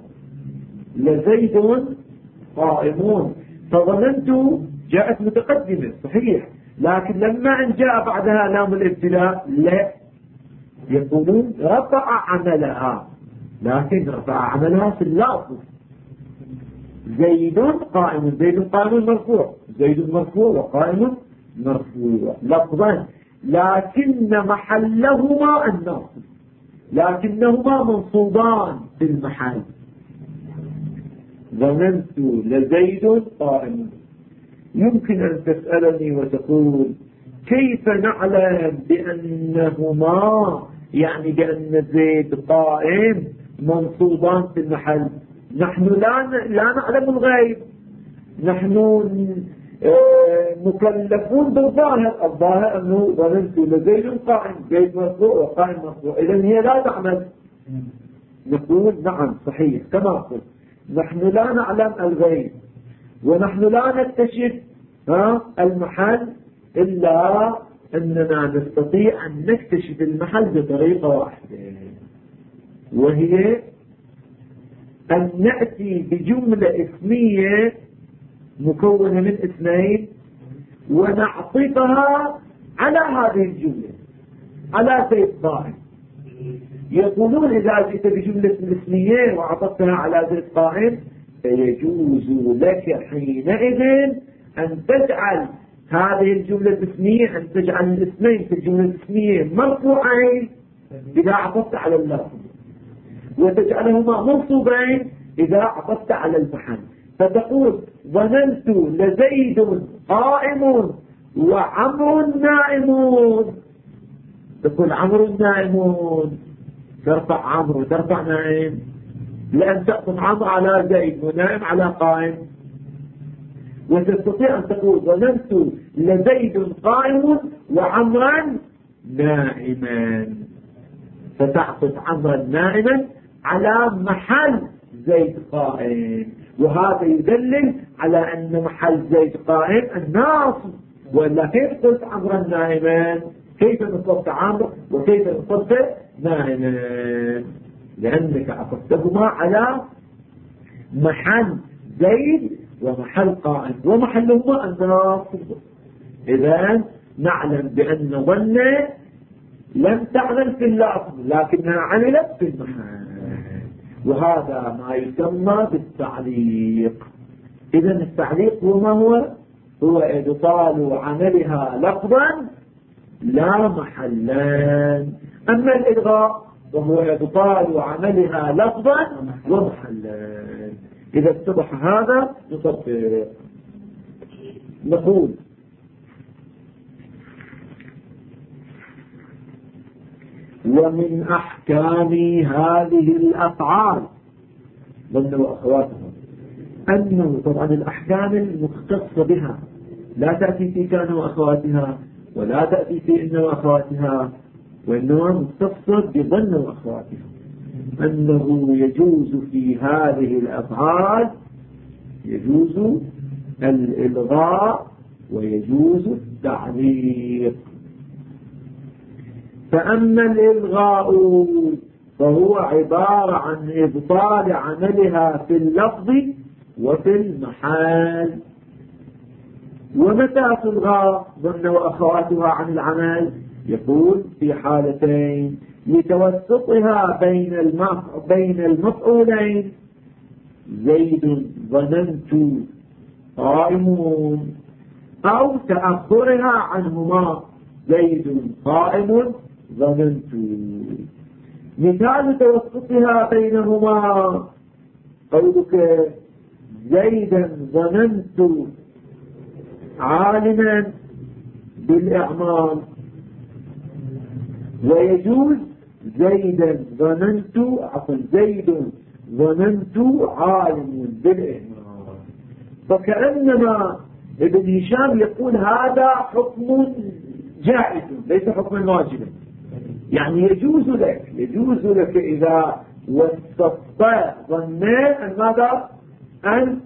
لزيد قائمون، فظننت جاءت متقدمة صحيح، لكن لما ان جاء بعدها لام الابتلاء لا، يقولون رفع عملها، لكن رفع عملها في اللفظ. زيد قائم، زيد قائم مرفوع، زيد مرفوع وقائم مرفوع لفظا، لكن محلهما الناصب، لكنهما منصوبان في المحل. ظننت لزيد قائم. يمكن أن تسألني وتقول كيف نعلم بأنهما، يعني بأن زيد قائم منصوبان في المحل؟ نحن لا نعلم الغيب، نحن مكلفون بالظاهر. الظاهر أنه ظننت لزيد قائم، زيد مرفوع وقائم مرفوع، إذن هي لا تعمل. نقول نعم صحيح كما قلت، نحن لا نعلم الغيب، ونحن لا نكتشف المحل، إلا أننا نستطيع أن نكتشف المحل بطريقة واحدة، وهي أن نأتي بجملة اسمية مكونة من اثنين ونعطفها على هذه الجملة، على زيد قائم. يقولون إذا جئت بجملة اسمية وعطفتها على زيد قائم فيجوز لك حينئذ أن تجعل هذه الجملة الاسمية، أن تجعل الاسمين في الجملة الاسمية مرفوعين إذا عطفت على اللفظ، وتجعلهما منصوبين إذا عطفت على المحل. فتقول ظننت لزيد قائم وعمر نائمون، تقول عمر نائمون، ترفع عمرو وترفع نائم، لأن تأخذ عمرو على زيد ونائم على قائم. وتستطيع أن تقول ظننت لزيد قائم وعمرا نائما، فتعطف عمرا نائما على محل زيد قائم، وهذا يدلل على أن محل زيد قائم الناصب. وإلا كيف قلت عمرا نائما؟ كيف نصبت عمرو وكيف نصبت نائما؟ لأنك عطفتهما على محل زيد ومحل قائم، ومحلهما الناصب. إذن نعلم بأن ظن لم تعمل في اللفظ لكنها عملت في المحل، وهذا ما يسمى بالتعليق. إذن التعليق هو ما هو؟ هو إبطال عملها لفظا لا محلا. أما الإلغاء وهو إبطال عملها لفظا ومحلا. إذا اتضح هذا نطبق. نقول ومن أحكام هذه الأفعال ظن وأخواتها أنه طبعا الأحكام المختصة بها لا تأتي في كان وأخواتها ولا تأتي في إن وأخواتها، وإنما مختصة بظن وأخواتها، أنه يجوز في هذه الأفعال يجوز الإلغاء ويجوز التعليق. فأما الإلغاء فهو عبارة عن إبطال عملها في اللفظ وفي المحال. ومتى تلغى ظن وأخواتها عن العمل؟ يقول في حالتين: لتوسطها بين المفعولين، زيد ظننت قائمون، أو تأخرها عنهما، زيد قائم ظننت. مثال توسطها بينهما قولك زيدا ظننت عالما بالإعمال، ويجوز زيدا ظننت زيد ظننت عالم بالإعمال. فكأنما ابن هشام يقول هذا حكم جائز ليس حكما واجبا، يعني يجوز لك إذا وسطت ظنين أن ماذا؟ أن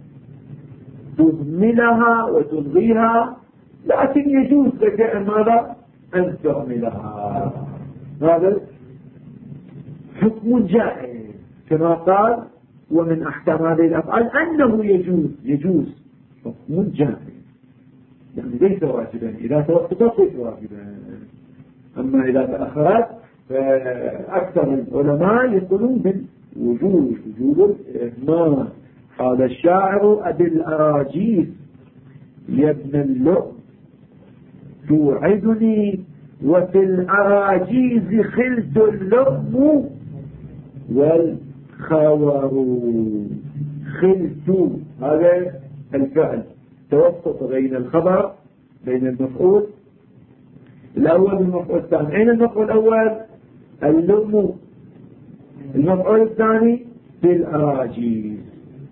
تهملها وتلغيها، لكن يجوز لك أن ماذا؟ أن تهملها. هذا حكم جائز كما قال ومن أحكام هذه الأفعال أنه يجوز حكم جائز، يعني ليس واجبا، إذا توسطت ليس واجبا. أما إذا تأخرت فأكثر العلماء يقولون بالوجوب، وجوب الإهمال. قال الشاعر أبي الأراجيس يا ابن اللؤم توعدني وفي الأراجيز خلت اللؤم والخور. خلت هذا الفعل توسط بين الخبر بين المفعول الأول والمفعول الثاني. أين المفعول الأول؟ اللؤم. المفعول الثاني في الأراجيز.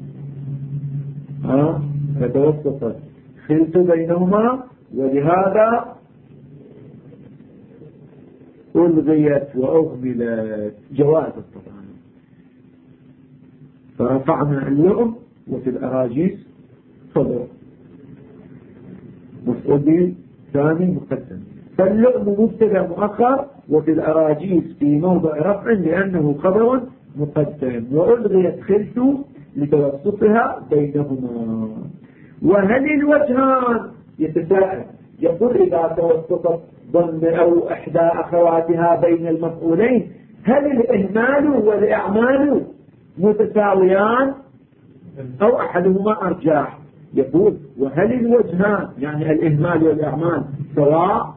فتوسطت خلت بينهما، ولهذا ألغيت وأغملت جواز طبعا. فرفعنا اللؤم وفي الأراجيز صدر مفعول ثاني مقدم. فاللؤم مبتدا مؤخر، وفي الأراجيز في موضع رفع لأنه خبر مقدم، وألغيت خلت لتوسطها بينهما. وهل الوجهان يتساءل، يقول إذا توسطت ضمن أو إحدى أخواتها بين المفعولين هل الإهمال والإعمال متساويان أو أحدهما أرجح؟ يقول وهل الوجهان يعني الإهمال والإعمال سواء،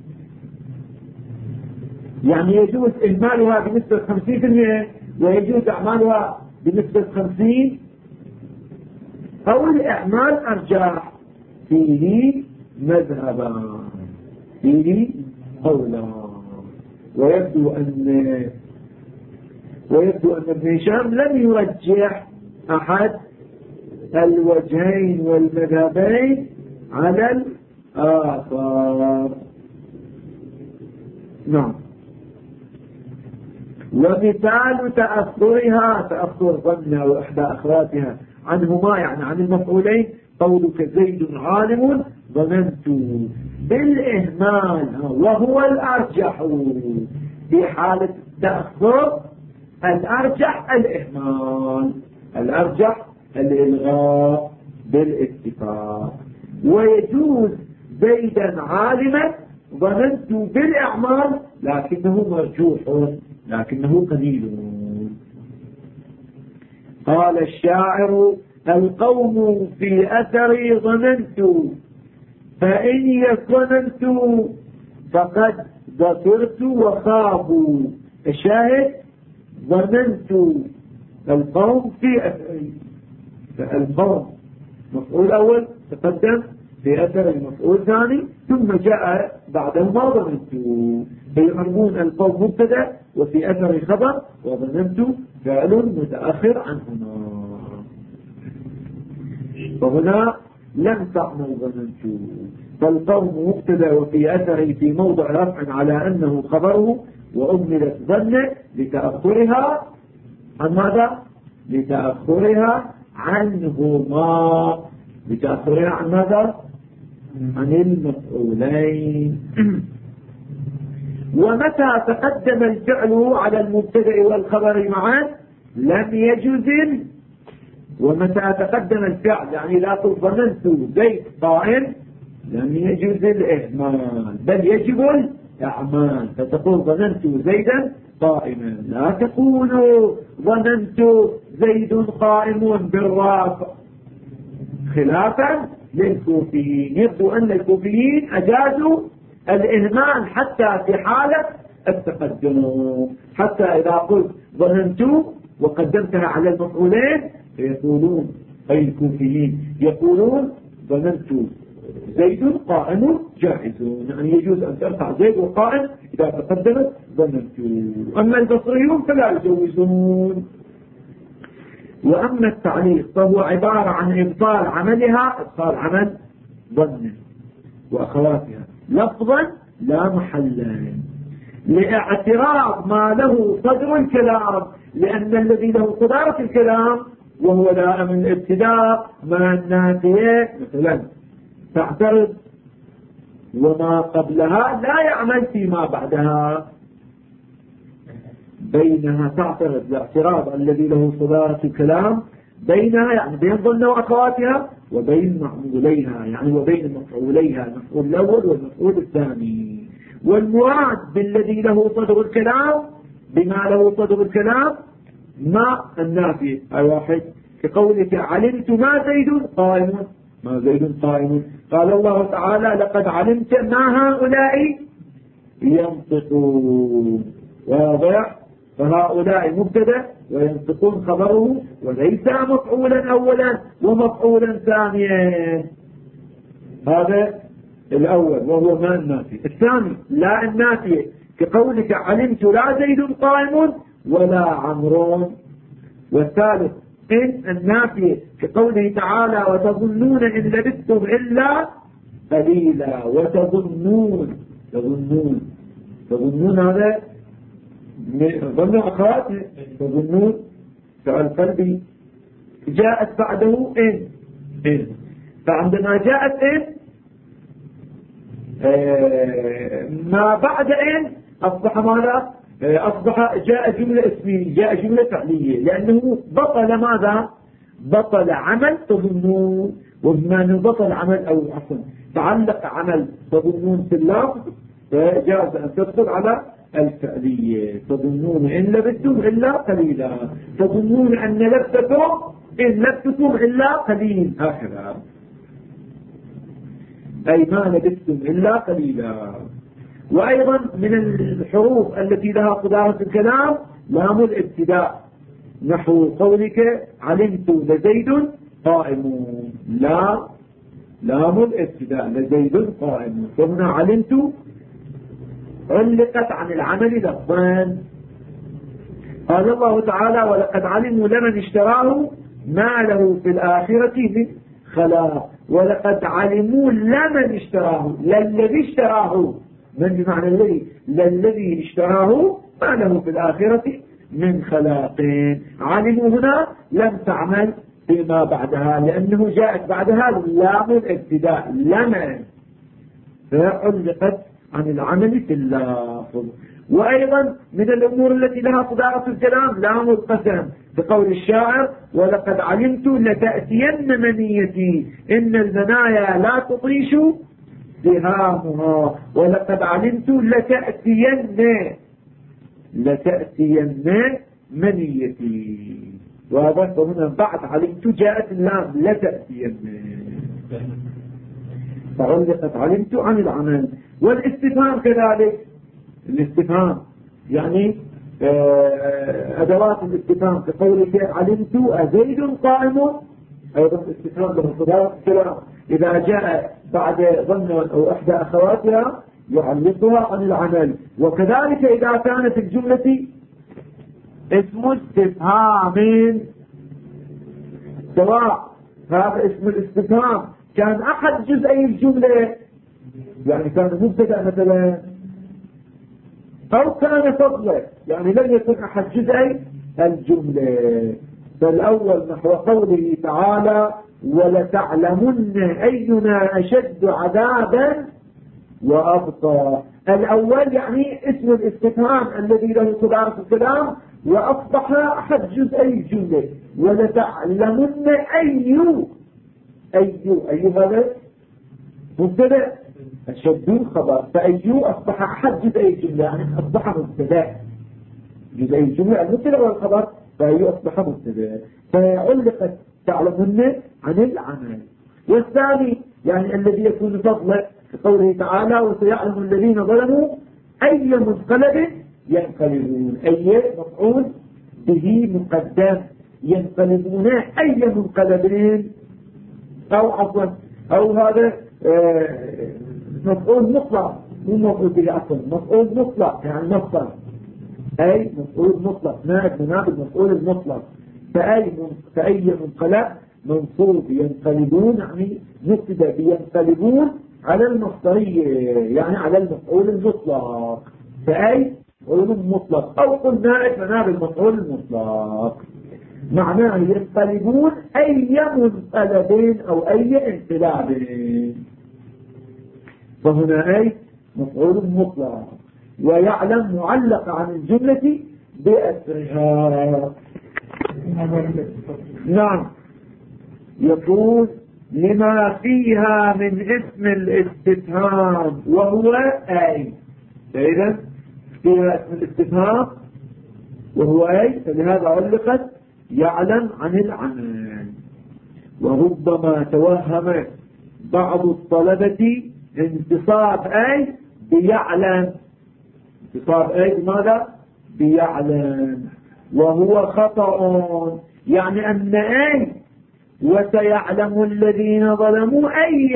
يعني يجوز إهمالها بنسبة 50% ويجوز إعمالها بنسبة 50، أو الإعمال أرجح؟ فيه مذهبان، فيه قولان. ويبدو أن ابن هشام لم يرجح أحد الوجهين والمذهبين على الآخر. نعم. ومثال تأثرها، تأثر ظن وإحدى أخواتها عنهما يعني عن المفعولين، قولك زيد عالم ظننت بالإهمال وهو الأرجح. في حالة تأثر الأرجح الإهمال، الأرجح الإلغاء بالاتفاق. ويجوز زيدا عالما ظننت بالإعمال لكنه مرجوح، لكنه قليل. قال الشاعر القوم في أثري ظننت فإن ظننت فقد ظفرت وخافوا. الشاهد ظننت القوم في أثري، فالقوم مفعول أول تقدم في أثر المفعول ثاني ثم جاء بعده ما ظننت، فيعربون القوم مبتدا وفي أثر خبر وظننت فعل متأخر عنهما. وهنا لم تعمل ظننت، فالقوم مبتدا وفي أثره في موضع رفع على أنه خبره، وأملت ظنه لتأخرها عن ماذا؟ لتأخرها عنهما. لتأخرها عن ماذا؟ عن المفعولين. ومتى تقدم الفعل على المبتدأ والخبر معا لم يجوز. ومتى تقدم الفعل يعني لا قل ظننت زيد قائم لم يجوز الإهمال بل يجب الإعمال، فتقول ظننت زيدا قائما، لا تقول ظننت زيد قائم بالرافع، خلافا للكوفيين. يبدو أن الكوفيين أجازوا الإهمال حتى في حالة التقدم، حتى إذا قلت ظننت وقدمتها على المفعولين يقولون أي الكوفيين يقولون ظننت زيد قائم جاهز، يعني يجوز أن ترفع زيد وقائم إذا تقدمت ظننت. أما البصريون فلا يجوزون. وأما التعليق فهو عبارة عن إبطال عملها، إبطال عمل ظن وأخواتها لفظا لا محلا، لاعتراض ما له صدر الكلام، لأن الذي له صدارة الكلام وهو دائم الابتداء مع النافية مثلا تعترض وما قبلها لا يعمل فيما بعدها، بينها تعترض. الاعتراض الذي له صدارة الكلام بينها يعني بين ظن وأخواتها وبين معموليها، يعني وبين مفعوليها، المفعول الأول والمفعول الثاني. والمراد بالذي له صدر الكلام بما له صدر الكلام ما النافي. أي واحد كقولك علمت ما زيد قائم، ما زيد قائم. قال الله تعالى لقد علمت ما هؤلاء ينطقون، واضح؟ فهؤلاء مبتدا وينطقون خبره، وليس مفعولا أولا ومفعولا ثانيا. هذا الأول وهو ما النافي. الثاني لا النافي كقولك علمت لا زيد قائم ولا عمرو. والثالث إن النافي كقوله تعالى وتظنون إن لبثتم إلا قليلا. وتظنون، تظنون هذا ظن أخواتي، تظنون فعل قلبي جاءت بعده إن. فعندما جاءت إن ما بعد إن أصبح ماذا؟ أصبح جاء جملة اسمية، جاء جملة فعلية، لأنه بطل ماذا؟ بطل عمل تظنون. وبما أنه بطل عمل أو عفوا تعلق عمل تظنون في اللفظ فجاز أن تدخل على الفعلية. تظنون إن لبثتم إلا قليلا، تظنون أن لبثتم إن لبثتم إلا قليل، هكذا. أي ما لبثتم إلا قليلا. وأيضا من الحروف التي لها قدارة الكلام لام الابتداء، نحو قولك علمت لزيد قائم. لا لام الابتداء لزيد قائم. فهنا علمت علقت عن العمل لفظان. قال الله تعالى ولقد علموا لمن اشتراه ما له في الآخرة من خلاق. ولقد علموا لمن اشتراه، للذي اشتراه، من بمعنى الذي، للذي اشتراه ما له في الآخرة من خلاق. علموا هنا لم تعمل فيما بعدها، لأنه جاءت بعدها لام الابتداء لمن، فعلقت عن العمل في اللفظ. وأيضا من الأمور التي لها صدارة الكلام لام القسم، بقول الشاعر ولقد علمت لتأتين منيتي إن المنايا لا تطيش سهامها. ولقد علمت لتأتين منيتي. وهذا هنا بعد علمت جاءت اللام لتأتين، فعلقت علمت عن العمل. والاستفهام كذلك، الاستفهام يعني أدوات الاستفهام كقولك علمت أزيد قائم، أيضا الاستفهام بمصدر الكلام إذا جاء بعد ظن أو إحدى أخواتها يعلقها عن العمل. وكذلك إذا كانت الجملة اسم استفهام، سواء هذا اسم الاستفهام كان أحد جزئي الجملة، يعني كان مبتدأ مثلا، أو كان فضلا، يعني لم يكن أحد جزئي الجملة. فالأول نحو قوله تعالى ولتعلمن أينا أشد عذابا وأبقى. الأول يعني اسم الاستفهام الذي له صدارة الكلام وأصبح أحد جزئي الجملة. ولتعلمن أي هذا مبتدأ أشد خبر، فأيو أصبح أحد جزئي الجملة، يعني أصبح مبتدأ جزئي الجملة المبتدأ والخبر، فأيو أصبح مبتدأ فعلقت تعلمن عن العمل. والثاني يعني الذي يكون فضلا كقوله تعالى وسيعلم الذين ظلموا أي منقلب ينقلبون. أي مفعول به مقدم، ينقلبون أي منقلبين، أو عفوا أو هذا مفعول مطلق، مو مفعول به أصلا، مفعول مطلق يعني مصدر، أي مفعول مطلق نائب مناب المفعول المطلق. فأي منقلب منصوب ينقلبون، يعني مبتدا بينقلبون على المصدرية، يعني على المفعول المطلق. فأي مفعول مطلق أو قل نائب مناب المفعول المطلق، معناه ينقلبون أي منقلبين أو أي انقلابين. فهنا أي مفعول مطلق. ويعلم معلق عن الجملة بأسرها. نعم، يقول لما فيها من اسم الاستفهام وهو أي. فإذا فيها اسم الاستفهام وهو أي، فلهذا علقت يعلم عن العمل. وربما توهم بعض الطلبة انتصاب أي بيعلم، انتصاب أي بماذا؟ بيعلم، وهو خطأ. يعني أن أي وسيعلم الذين ظلموا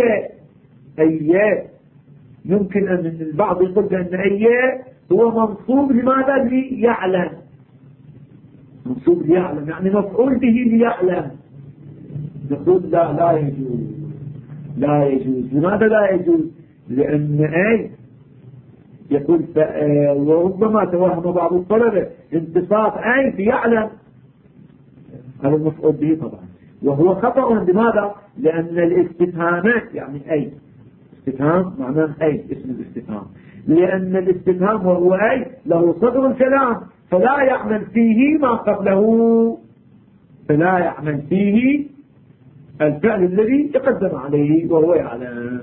أي يمكن أن البعض يقول بأن أي هو منصوب لماذا؟ ليعلم، منصوب ليعلم يعني مفعول به ليعلم. نقول لا يجوز، لا يجوز. لماذا لا يجوز؟ لأن أي يقول وربما توهم بعض الطلبة انتصاف أي بيعلم، هذا المفعول به طبعا، وهو خطأ. لماذا؟ لأن الاستفهامات يعني أي، استفهام معناه أي، اسم الاستفهام، لأن الاستفهام وهو أي له صدر الكلام، فلا يعمل فيه ما قبله، فلا يعمل فيه الفعل الذي تقدم عليه وهو يعلم.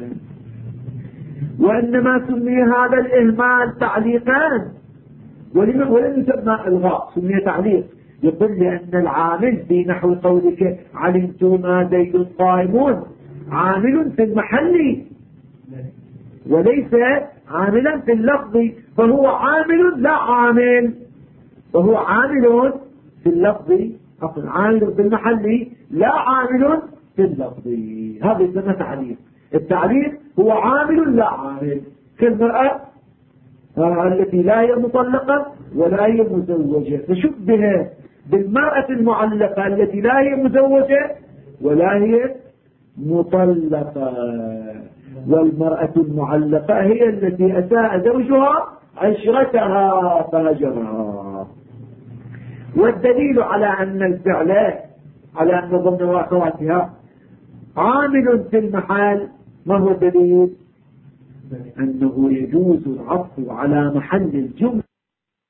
وإنما سمي هذا الإهمال تعليقان، ولم يسمى إلغاء، سمي تعليق. يقول لأن العامل في نحو قولك علمت ما زيد قائمون عامل في المحل وليس عاملا في اللفظ، فهو عامل لا عامل، وهو عامل في اللفظ، عامل في المحل لا عامل في اللفظ. هذا يسمى تعليق. التعليق هو عامل لا عامل، كالمرأة التي لا هي مطلقة ولا هي مزوجة، فشبه بالمرأة المعلقة التي لا هي مزوجة ولا هي مطلقة. والمرأة المعلقة هي التي أساء زوجها عشرتها فهجرها. والدليل على أن الفعل على أن ضمن وأخواتها عامل في المحال، ما هو الدليل؟ أنه يجوز العطف على محل الجملة